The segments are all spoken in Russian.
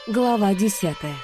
Глава 10.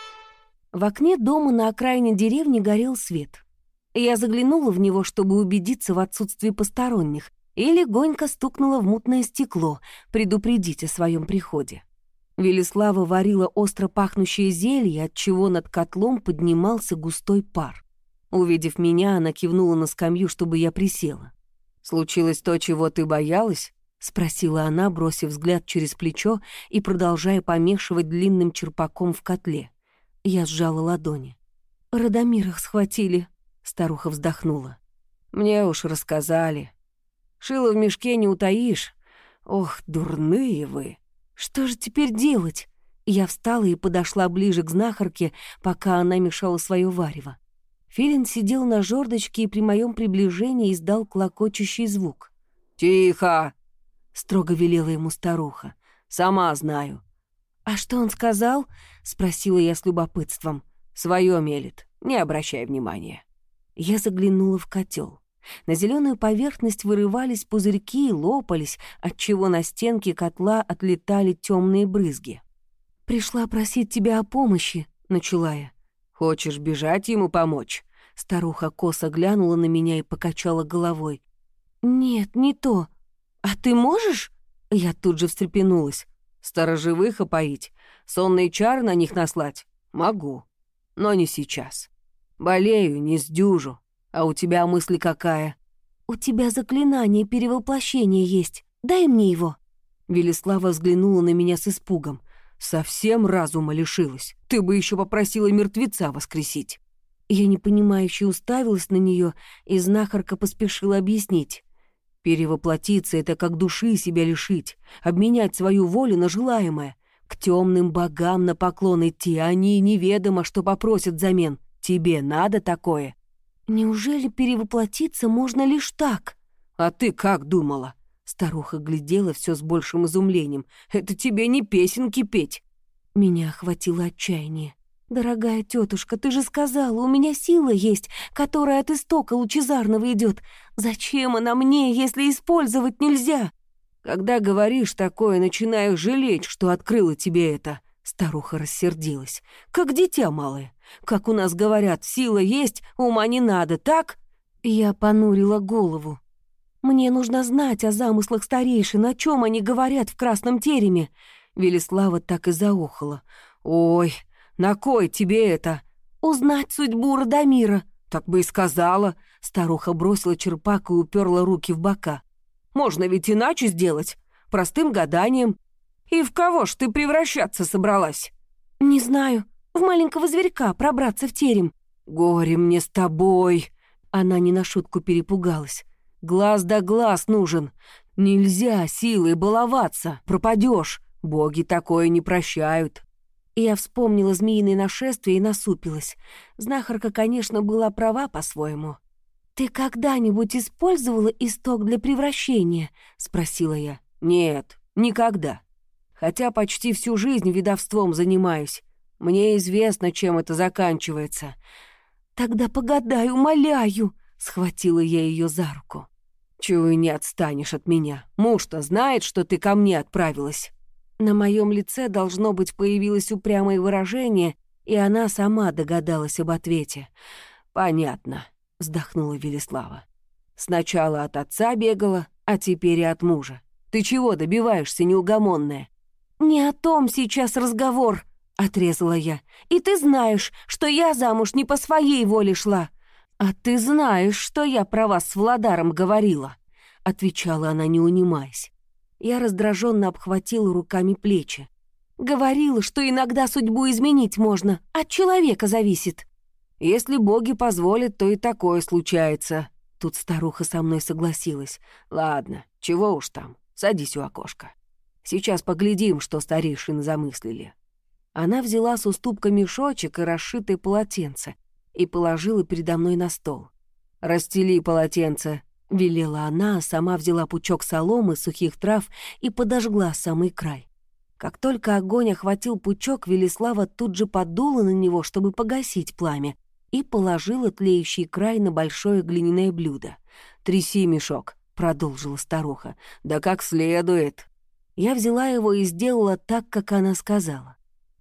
В окне дома на окраине деревни горел свет. Я заглянула в него, чтобы убедиться в отсутствии посторонних, и легонько стукнула в мутное стекло, предупредить о своем приходе. Велислава варила остро пахнущее зелье, отчего над котлом поднимался густой пар. Увидев меня, она кивнула на скамью, чтобы я присела. «Случилось то, чего ты боялась?» — спросила она, бросив взгляд через плечо и продолжая помешивать длинным черпаком в котле. Я сжала ладони. «Радомирах схватили», — старуха вздохнула. «Мне уж рассказали. Шило в мешке не утаишь. Ох, дурные вы! Что же теперь делать?» Я встала и подошла ближе к знахарке, пока она мешала свое варево. Филин сидел на жердочке и при моем приближении издал клокочущий звук. «Тихо!» — строго велела ему старуха. «Сама знаю». «А что он сказал?» — спросила я с любопытством. «Своё мелет, не обращай внимания». Я заглянула в котел. На зеленую поверхность вырывались пузырьки и лопались, отчего на стенке котла отлетали темные брызги. «Пришла просить тебя о помощи», — начала я. «Хочешь бежать ему помочь?» Старуха косо глянула на меня и покачала головой. «Нет, не то. А ты можешь?» Я тут же встрепенулась. «Сторожевых опоить? Сонные чары на них наслать? Могу. Но не сейчас. Болею, не сдюжу. А у тебя мысль какая?» «У тебя заклинание перевоплощения есть. Дай мне его». Велислава взглянула на меня с испугом. «Совсем разума лишилась. Ты бы еще попросила мертвеца воскресить». Я непонимающе уставилась на нее, и знахарка поспешила объяснить. «Перевоплотиться — это как души себя лишить, обменять свою волю на желаемое. К темным богам на поклон идти, они неведомо, что попросят взамен. Тебе надо такое?» «Неужели перевоплотиться можно лишь так?» «А ты как думала?» Старуха глядела все с большим изумлением. «Это тебе не песенки петь». Меня охватило отчаяние. «Дорогая тетушка, ты же сказала, у меня сила есть, которая от истока лучезарного идет. Зачем она мне, если использовать нельзя?» «Когда говоришь такое, начинаю жалеть, что открыла тебе это». Старуха рассердилась. «Как дитя малое. Как у нас говорят, сила есть, ума не надо, так?» Я понурила голову. «Мне нужно знать о замыслах старейшин, о чем они говорят в красном тереме». Велислава так и заохала. «Ой, на кой тебе это?» «Узнать судьбу Радомира». «Так бы и сказала». Старуха бросила черпак и уперла руки в бока. «Можно ведь иначе сделать, простым гаданием. И в кого ж ты превращаться собралась?» «Не знаю. В маленького зверька пробраться в терем». «Горе мне с тобой!» Она не на шутку перепугалась. «Глаз да глаз нужен. Нельзя силой баловаться, пропадешь. Боги такое не прощают». Я вспомнила змеиное нашествие и насупилась. Знахарка, конечно, была права по-своему. «Ты когда-нибудь использовала исток для превращения?» — спросила я. «Нет, никогда. Хотя почти всю жизнь ведовством занимаюсь. Мне известно, чем это заканчивается». «Тогда погадай, умоляю!» — схватила я ее за руку. «Чего не отстанешь от меня? Муж-то знает, что ты ко мне отправилась». На моем лице, должно быть, появилось упрямое выражение, и она сама догадалась об ответе. «Понятно», — вздохнула Велислава. «Сначала от отца бегала, а теперь и от мужа. Ты чего добиваешься, неугомонная?» «Не о том сейчас разговор», — отрезала я. «И ты знаешь, что я замуж не по своей воле шла». «А ты знаешь, что я про вас с Владаром говорила», — отвечала она, не унимаясь. Я раздраженно обхватила руками плечи. «Говорила, что иногда судьбу изменить можно, от человека зависит». «Если боги позволят, то и такое случается». Тут старуха со мной согласилась. «Ладно, чего уж там, садись у окошка. Сейчас поглядим, что старейшины замыслили». Она взяла с уступка мешочек и расшитое полотенце и положила передо мной на стол. «Расстели полотенце», — велела она, а сама взяла пучок соломы, сухих трав и подожгла самый край. Как только огонь охватил пучок, Велислава тут же подула на него, чтобы погасить пламя, и положила тлеющий край на большое глиняное блюдо. «Тряси мешок», — продолжила старуха, — «да как следует». Я взяла его и сделала так, как она сказала.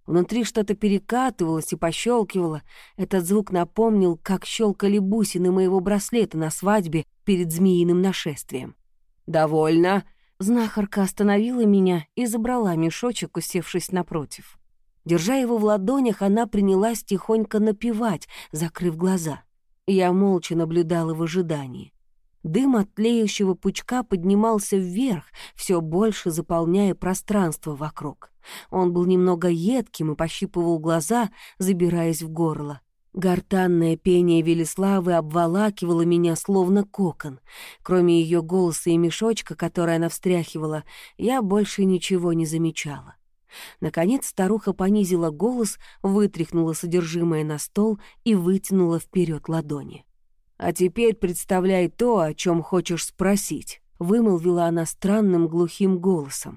Внутри что-то перекатывалось и пощелкивало. Этот звук напомнил, как щелкали бусины моего браслета на свадьбе перед змеиным нашествием. «Довольно!» Знахарка остановила меня и забрала мешочек, усевшись напротив. Держа его в ладонях, она принялась тихонько напевать, закрыв глаза. Я молча наблюдала в ожидании. Дым от тлеющего пучка поднимался вверх, все больше заполняя пространство вокруг. Он был немного едким и пощипывал глаза, забираясь в горло. Гортанное пение Велиславы обволакивало меня словно кокон. Кроме ее голоса и мешочка, который она встряхивала, я больше ничего не замечала. Наконец старуха понизила голос, вытряхнула содержимое на стол и вытянула вперед ладони. «А теперь представляй то, о чем хочешь спросить», — вымолвила она странным глухим голосом.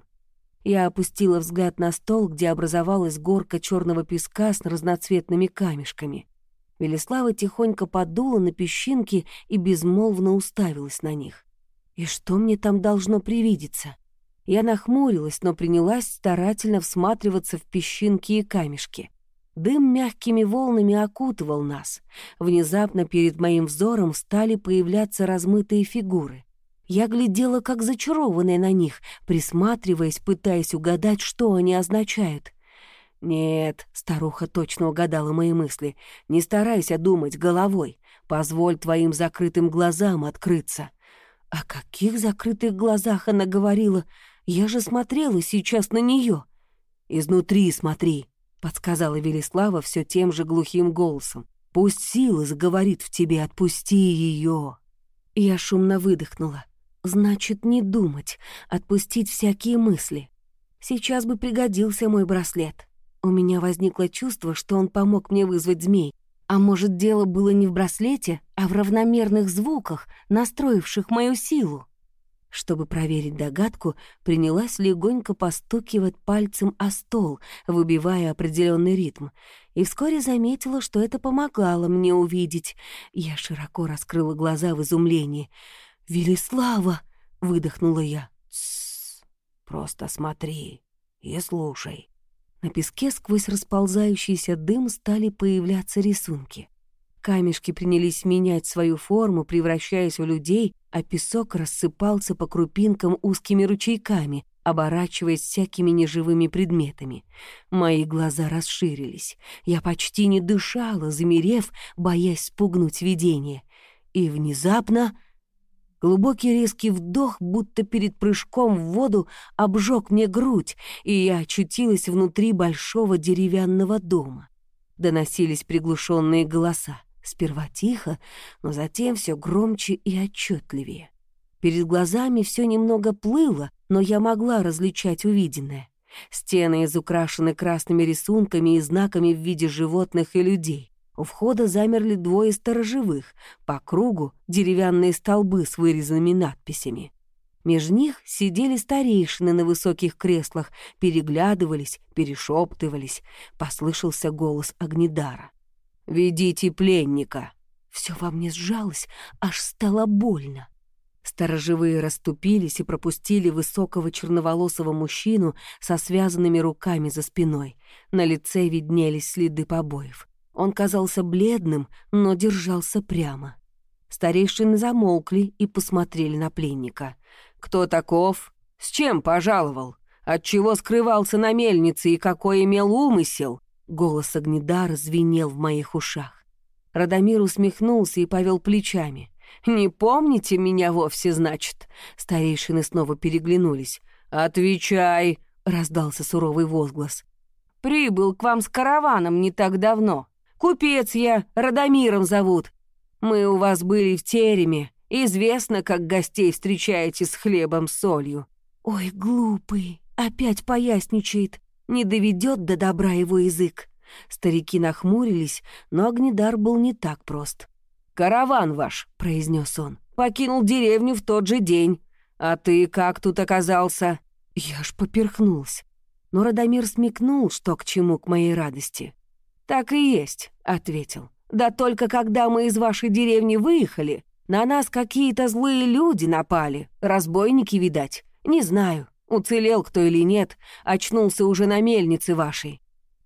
Я опустила взгляд на стол, где образовалась горка черного песка с разноцветными камешками. Велислава тихонько подула на песчинки и безмолвно уставилась на них. И что мне там должно привидеться? Я нахмурилась, но принялась старательно всматриваться в песчинки и камешки. Дым мягкими волнами окутывал нас. Внезапно перед моим взором стали появляться размытые фигуры. Я глядела, как зачарованная на них, присматриваясь, пытаясь угадать, что они означают. «Нет», — старуха точно угадала мои мысли, — «не старайся думать головой. Позволь твоим закрытым глазам открыться». О каких закрытых глазах она говорила? Я же смотрела сейчас на нее. «Изнутри смотри», — подсказала Велислава все тем же глухим голосом. «Пусть сила заговорит в тебе, отпусти ее». Я шумно выдохнула. Значит, не думать, отпустить всякие мысли. Сейчас бы пригодился мой браслет. У меня возникло чувство, что он помог мне вызвать змей. А может, дело было не в браслете, а в равномерных звуках, настроивших мою силу? Чтобы проверить догадку, принялась легонько постукивать пальцем о стол, выбивая определенный ритм, и вскоре заметила, что это помогало мне увидеть. Я широко раскрыла глаза в изумлении. «Велислава!» — выдохнула я. «Тссс, просто смотри и слушай». На песке сквозь расползающийся дым стали появляться рисунки. Камешки принялись менять свою форму, превращаясь в людей, а песок рассыпался по крупинкам узкими ручейками, оборачиваясь всякими неживыми предметами. Мои глаза расширились. Я почти не дышала, замерев, боясь спугнуть видение. И внезапно глубокий резкий вдох, будто перед прыжком в воду, обжег мне грудь, и я очутилась внутри большого деревянного дома. Доносились приглушенные голоса. Сперва тихо, но затем все громче и отчетливее. Перед глазами все немного плыло, но я могла различать увиденное. Стены изукрашены красными рисунками и знаками в виде животных и людей. У входа замерли двое сторожевых, по кругу деревянные столбы с вырезанными надписями. Меж них сидели старейшины на высоких креслах, переглядывались, перешептывались. Послышался голос Огнедара. «Ведите пленника!» Все во мне сжалось, аж стало больно. Сторожевые расступились и пропустили высокого черноволосого мужчину со связанными руками за спиной. На лице виднелись следы побоев. Он казался бледным, но держался прямо. Старейшины замолкли и посмотрели на пленника. «Кто таков? С чем пожаловал? Отчего скрывался на мельнице и какой имел умысел?» Голос Огнедара звенел в моих ушах. Радомир усмехнулся и повел плечами. «Не помните меня вовсе, значит?» Старейшины снова переглянулись. «Отвечай!» — раздался суровый возглас. «Прибыл к вам с караваном не так давно. Купец я, Радомиром зовут. Мы у вас были в тереме. Известно, как гостей встречаете с хлебом с солью». «Ой, глупый, опять поясничает. Не доведет до добра его язык». Старики нахмурились, но Огнедар был не так прост. «Караван ваш», — произнес он, — «покинул деревню в тот же день. А ты как тут оказался?» Я ж поперхнулась. Но Радомир смекнул, что к чему, к моей радости. «Так и есть», — ответил. «Да только когда мы из вашей деревни выехали, на нас какие-то злые люди напали, разбойники, видать. Не знаю, уцелел кто или нет, очнулся уже на мельнице вашей».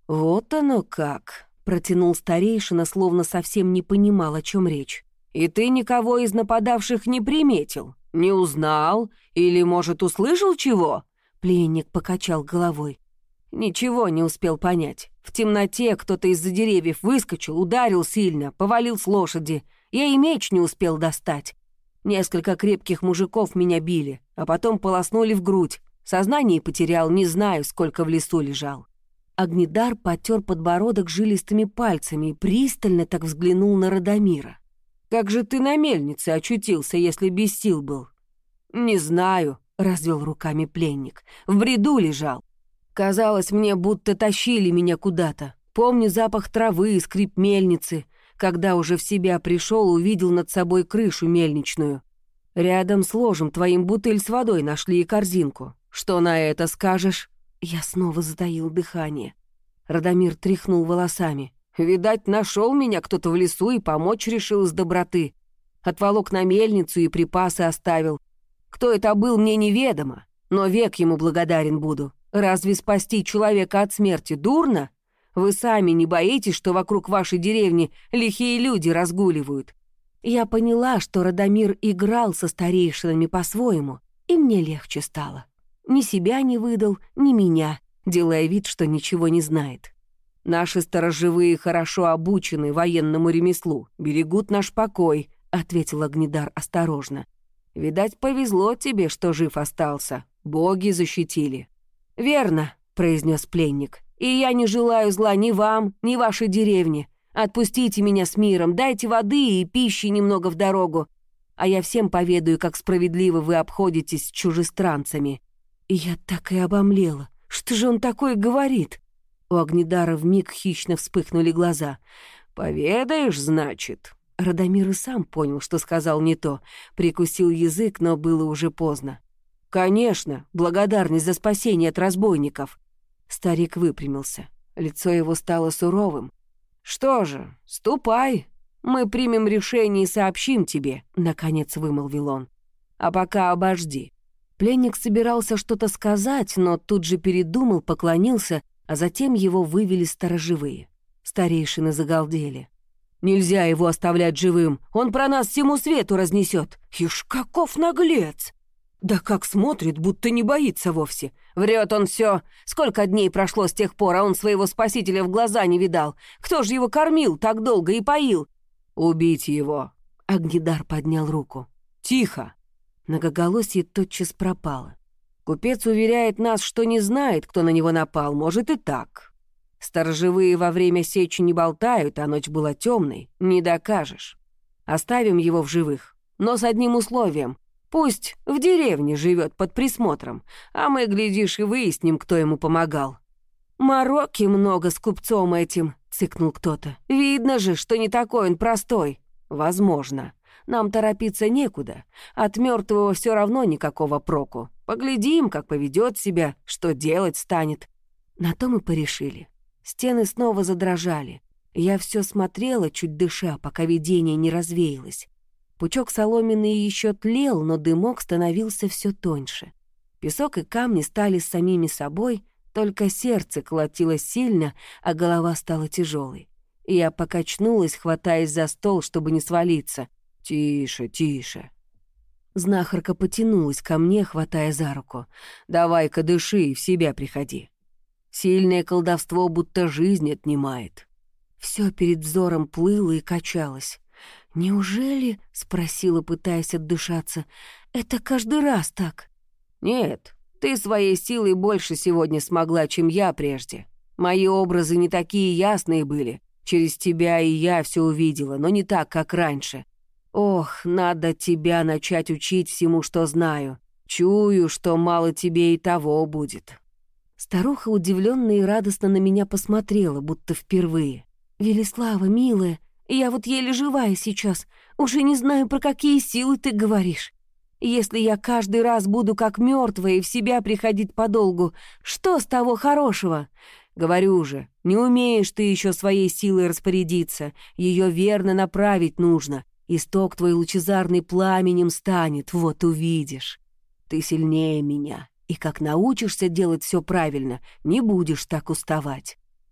«Вот оно как», — протянул старейшина, словно совсем не понимал, о чем речь. «И ты никого из нападавших не приметил? Не узнал? Или, может, услышал чего?» Пленник покачал головой. Ничего не успел понять. В темноте кто-то из-за деревьев выскочил, ударил сильно, повалил с лошади. Я и меч не успел достать. Несколько крепких мужиков меня били, а потом полоснули в грудь. Сознание потерял, не знаю, сколько в лесу лежал. Огнедар потер подбородок жилистыми пальцами и пристально так взглянул на Радомира. «Как же ты на мельнице очутился, если без сил был?» «Не знаю», — развел руками пленник. «В бреду лежал. Казалось мне, будто тащили меня куда-то. Помню запах травы и скрип мельницы. Когда уже в себя пришел, увидел над собой крышу мельничную. Рядом с ложем твоим бутыль с водой нашли и корзинку. Что на это скажешь?» Я снова затаил дыхание. Радомир тряхнул волосами. «Видать, нашел меня кто-то в лесу и помочь решил из доброты. Отволок на мельницу и припасы оставил. Кто это был, мне неведомо, но век ему благодарен буду. Разве спасти человека от смерти дурно? Вы сами не боитесь, что вокруг вашей деревни лихие люди разгуливают?» Я поняла, что Радомир играл со старейшинами по-своему, и мне легче стало. Ни себя не выдал, ни меня, делая вид, что ничего не знает. «Наши сторожевые хорошо обучены военному ремеслу, берегут наш покой», — ответил Огнедар осторожно. «Видать, повезло тебе, что жив остался. Боги защитили». «Верно», — произнес пленник. «И я не желаю зла ни вам, ни вашей деревне. Отпустите меня с миром, дайте воды и пищи немного в дорогу, а я всем поведаю, как справедливо вы обходитесь с чужестранцами». И я так и обомлела. Что же он такое говорит? У Огнедара вмиг хищно вспыхнули глаза. «Поведаешь, значит?» Радомир и сам понял, что сказал не то. Прикусил язык, но было уже поздно. «Конечно, благодарность за спасение от разбойников». Старик выпрямился. Лицо его стало суровым. «Что же, ступай. Мы примем решение и сообщим тебе», — наконец вымолвил он. «А пока обожди». Пленник собирался что-то сказать, но тут же передумал, поклонился, а затем его вывели сторожевые. Старейшины загалдели. «Нельзя его оставлять живым, он про нас всему свету разнесет. Ишь, каков наглец! Да как смотрит, будто не боится вовсе. Врет он все. Сколько дней прошло с тех пор, а он своего спасителя в глаза не видал. Кто же его кормил так долго и поил?» «Убить его!» Огнедар поднял руку. «Тихо!» Многоголосие тотчас пропало. «Купец уверяет нас, что не знает, кто на него напал. Может и так. Сторожевые во время сечи не болтают, а ночь была темной. Не докажешь. Оставим его в живых, но с одним условием. Пусть в деревне живет под присмотром, а мы, глядишь, и выясним, кто ему помогал». «Мороки много с купцом этим», — цыкнул кто-то. «Видно же, что не такой он простой». «Возможно. Нам торопиться некуда. От мертвого все равно никакого проку. Поглядим, как поведет себя, что делать станет». На то мы порешили. Стены снова задрожали. Я все смотрела, чуть дыша, пока видение не развеялось. Пучок соломенный еще тлел, но дымок становился все тоньше. Песок и камни стали самими собой, только сердце колотилось сильно, а голова стала тяжелой. Я покачнулась, хватаясь за стол, чтобы не свалиться. «Тише, тише». Знахарка потянулась ко мне, хватая за руку. «Давай-ка дыши и в себя приходи. Сильное колдовство будто жизнь отнимает». Все перед взором плыло и качалось. «Неужели?» — спросила, пытаясь отдышаться. «Это каждый раз так?» «Нет, ты своей силой больше сегодня смогла, чем я прежде. Мои образы не такие ясные были. Через тебя и я все увидела, но не так, как раньше. Ох, надо тебя начать учить всему, что знаю. Чую, что мало тебе и того будет». Старуха удивленно и радостно на меня посмотрела, будто впервые. «Велислава, милая, я вот еле живая сейчас. Уже не знаю, про какие силы ты говоришь. Если я каждый раз буду как мертвая и в себя приходить подолгу, что с того хорошего? Говорю же, не умеешь ты еще своей силой распорядиться. Ее верно направить нужно. Исток твой лучезарный пламенем станет, вот увидишь. Ты сильнее меня, и как научишься делать все правильно, не будешь так уставать».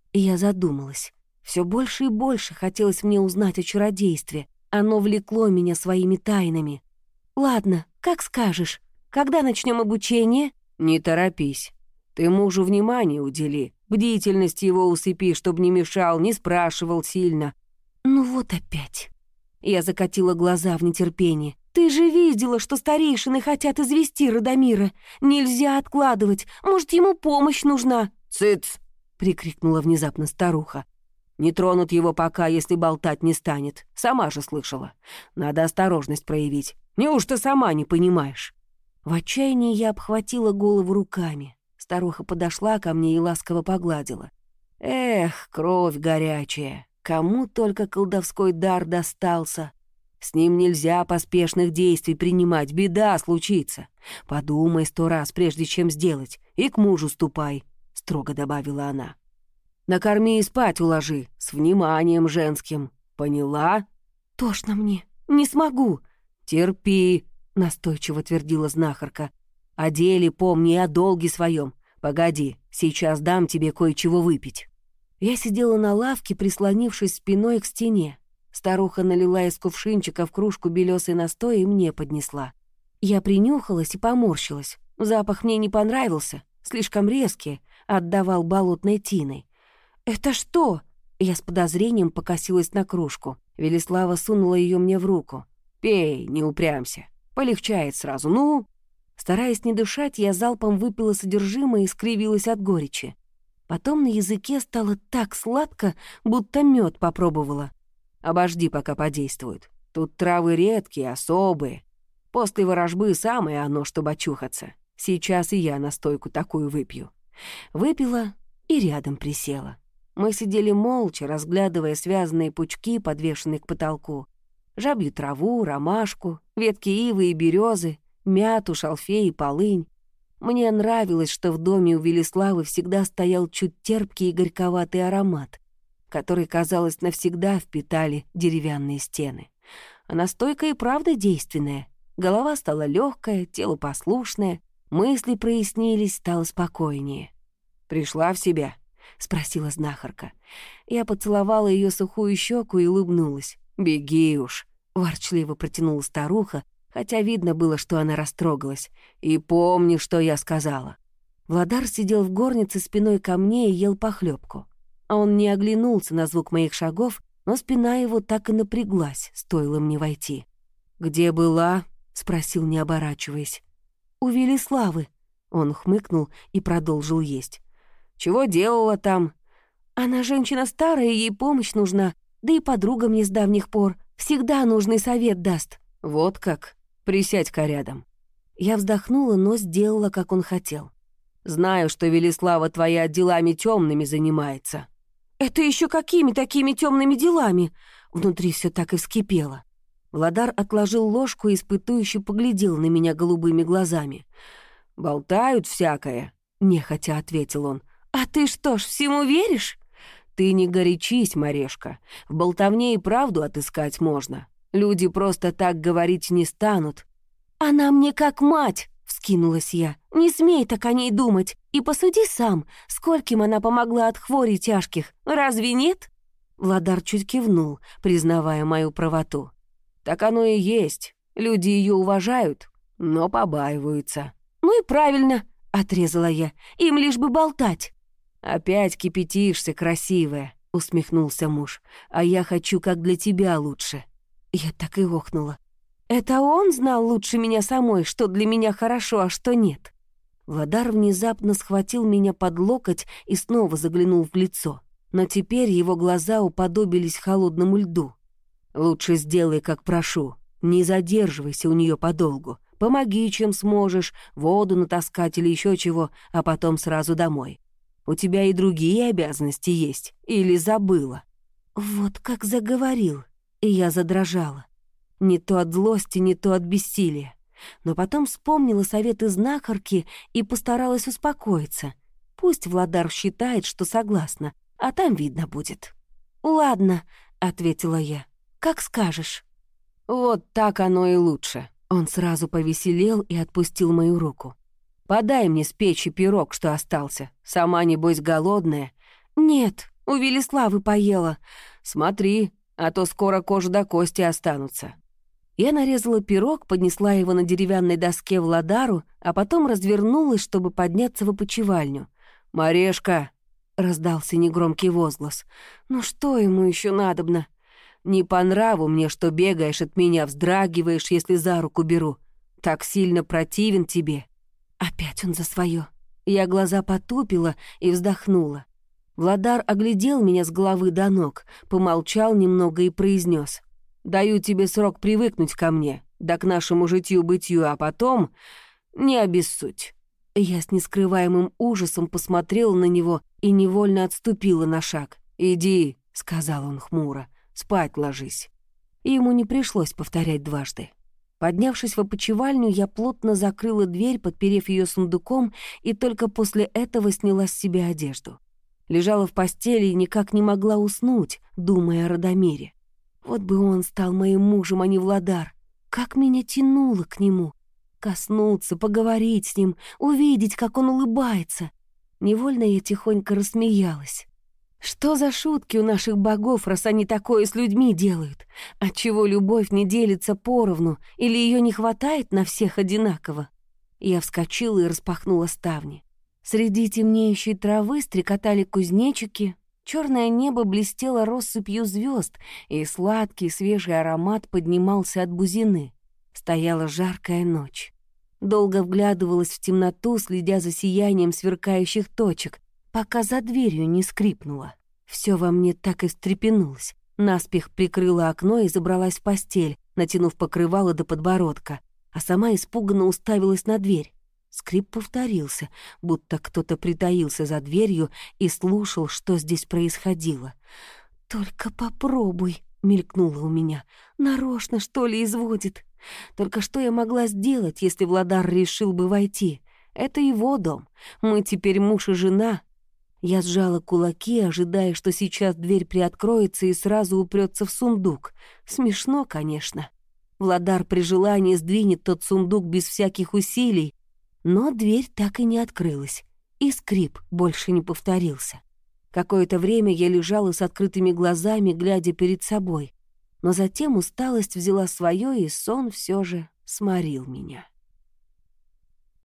Я задумалась. Все больше и больше хотелось мне узнать о чародействе. Оно влекло меня своими тайнами. «Ладно, как скажешь. Когда начнем обучение?» «Не торопись. Ты мужу внимание удели. Бдительность его усыпи, чтобы не мешал, не спрашивал сильно». «Ну вот опять». Я закатила глаза в нетерпении. «Ты же видела, что старейшины хотят извести Радомира. Нельзя откладывать. Может, ему помощь нужна?» «Цыц!» — прикрикнула внезапно старуха. «Не тронут его пока, если болтать не станет. Сама же слышала. Надо осторожность проявить. Неужто сама не понимаешь?» В отчаянии я обхватила голову руками. Старуха подошла ко мне и ласково погладила. «Эх, кровь горячая. Кому только колдовской дар достался. С ним нельзя поспешных действий принимать, беда случится. Подумай 100 раз, прежде чем сделать, и к мужу ступай», — строго добавила она. «Накорми и спать уложи, с вниманием женским. Поняла?» «Тошно мне, не смогу». «Терпи», — настойчиво твердила знахарка. «О деле помни и о долге своем. Погоди, сейчас дам тебе кое-чего выпить». Я сидела на лавке, прислонившись спиной к стене. Старуха налила из кувшинчика в кружку белесый настой и мне поднесла. Я принюхалась и поморщилась. Запах мне не понравился, слишком резкий, отдавал болотной тиной. «Это что?» Я с подозрением покосилась на кружку. Велислава сунула ее мне в руку. «Пей, не упрямся. Полегчает сразу, ну...» Стараясь не дышать, я залпом выпила содержимое и скривилась от горечи. Потом на языке стало так сладко, будто мед попробовала. «Обожди, пока подействует. Тут травы редкие, особые. После ворожбы самое оно, чтобы очухаться. Сейчас и я настойку такую выпью». Выпила и рядом присела. Мы сидели молча, разглядывая связанные пучки, подвешенные к потолку. Жабью траву, ромашку, ветки ивы и березы, мяту, шалфей и полынь. Мне нравилось, что в доме у Велиславы всегда стоял чуть терпкий и горьковатый аромат, который, казалось, навсегда впитали деревянные стены. А настойка и правда действенная. Голова стала легкая, тело послушное, мысли прояснились, стало спокойнее. «Пришла в себя?» — спросила знахарка. Я поцеловала ее сухую щеку и улыбнулась. «Беги уж», — ворчливо протянула старуха, хотя видно было, что она растрогалась. «И помни, что я сказала». Владар сидел в горнице спиной ко мне и ел похлебку. Он не оглянулся на звук моих шагов, но спина его так и напряглась, стоило мне войти. «Где была?» — спросил, не оборачиваясь. «У Велиславы». Он хмыкнул и продолжил есть. «Чего делала там?» «Она женщина старая, ей помощь нужна, да и подруга мне с давних пор. Всегда нужный совет даст». «Вот как? Присядь-ка рядом». Я вздохнула, но сделала, как он хотел. «Знаю, что Велислава твоя делами темными занимается». «Это еще какими такими темными делами?» Внутри все так и вскипело. Владар отложил ложку и испытующе поглядел на меня голубыми глазами. «Болтают всякое», — нехотя ответил он. «А ты что ж, всему веришь?» «Ты не горячись, Марешка. В болтовне и правду отыскать можно. Люди просто так говорить не станут». «Она мне как мать!» — вскинулась я. «Не смей так о ней думать. И посуди сам, скольким она помогла от хворей тяжких. Разве нет?» Владар чуть кивнул, признавая мою правоту. «Так оно и есть. Люди ее уважают, но побаиваются». «Ну и правильно», — отрезала я. «Им лишь бы болтать». «Опять кипятишься, красивая», — усмехнулся муж. «А я хочу, как для тебя лучше». Я так и охнула. Это он знал лучше меня самой, что для меня хорошо, а что нет. Владар внезапно схватил меня под локоть и снова заглянул в лицо. Но теперь его глаза уподобились холодному льду. «Лучше сделай, как прошу. Не задерживайся у нее подолгу. Помоги, чем сможешь, воду натаскать или еще чего, а потом сразу домой. У тебя и другие обязанности есть. Или забыла?» Вот как заговорил, и я задрожала. Не то от злости, не то от бессилия. Но потом вспомнила советы знахарки и постаралась успокоиться. Пусть Владар считает, что согласна, а там видно будет. «Ладно», — ответила я, — «как скажешь». «Вот так оно и лучше». Он сразу повеселел и отпустил мою руку. «Подай мне с печи пирог, что остался. Сама, небось, голодная». «Нет, У Велиславы поела. Смотри, а то скоро кожа до кости останутся». Я нарезала пирог, поднесла его на деревянной доске Владару, а потом развернулась, чтобы подняться в опочивальню. «Марешка!» — раздался негромкий возглас. «Ну что ему еще надобно?» «Не по нраву мне, что бегаешь от меня, вздрагиваешь, если за руку беру. Так сильно противен тебе». Опять он за свое. Я глаза потупила и вздохнула. Владар оглядел меня с головы до ног, помолчал немного и произнес: «Даю тебе срок привыкнуть ко мне, да к нашему житью-бытию, а потом не обессудь». Я с нескрываемым ужасом посмотрела на него и невольно отступила на шаг. «Иди», — сказал он хмуро, — «спать ложись». И ему не пришлось повторять дважды. Поднявшись в опочивальню, я плотно закрыла дверь, подперев ее сундуком, и только после этого сняла с себя одежду. Лежала в постели и никак не могла уснуть, думая о Радомире. Вот бы он стал моим мужем, а не Владар. Как меня тянуло к нему. Коснуться, поговорить с ним, увидеть, как он улыбается. Невольно я тихонько рассмеялась. Что за шутки у наших богов, раз они такое с людьми делают? Отчего любовь не делится поровну, или ее не хватает на всех одинаково? Я вскочила и распахнула ставни. Среди темнеющей травы стрекотали кузнечики, черное небо блестело россыпью звезд, и сладкий свежий аромат поднимался от бузины. Стояла жаркая ночь. Долго вглядывалась в темноту, следя за сиянием сверкающих точек, пока за дверью не скрипнуло. Все во мне так и встрепенулось. Наспех прикрыла окно и забралась в постель, натянув покрывало до подбородка, а сама испуганно уставилась на дверь. Скрип повторился, будто кто-то притаился за дверью и слушал, что здесь происходило. «Только попробуй», — мелькнуло у меня. «Нарочно, что ли, изводит? Только что я могла сделать, если Владар решил бы войти? Это его дом. Мы теперь муж и жена». Я сжала кулаки, ожидая, что сейчас дверь приоткроется и сразу упрется в сундук. Смешно, конечно. Владар при желании сдвинет тот сундук без всяких усилий, но дверь так и не открылась, и скрип больше не повторился. Какое-то время я лежала с открытыми глазами, глядя перед собой, но затем усталость взяла свое, и сон все же сморил меня.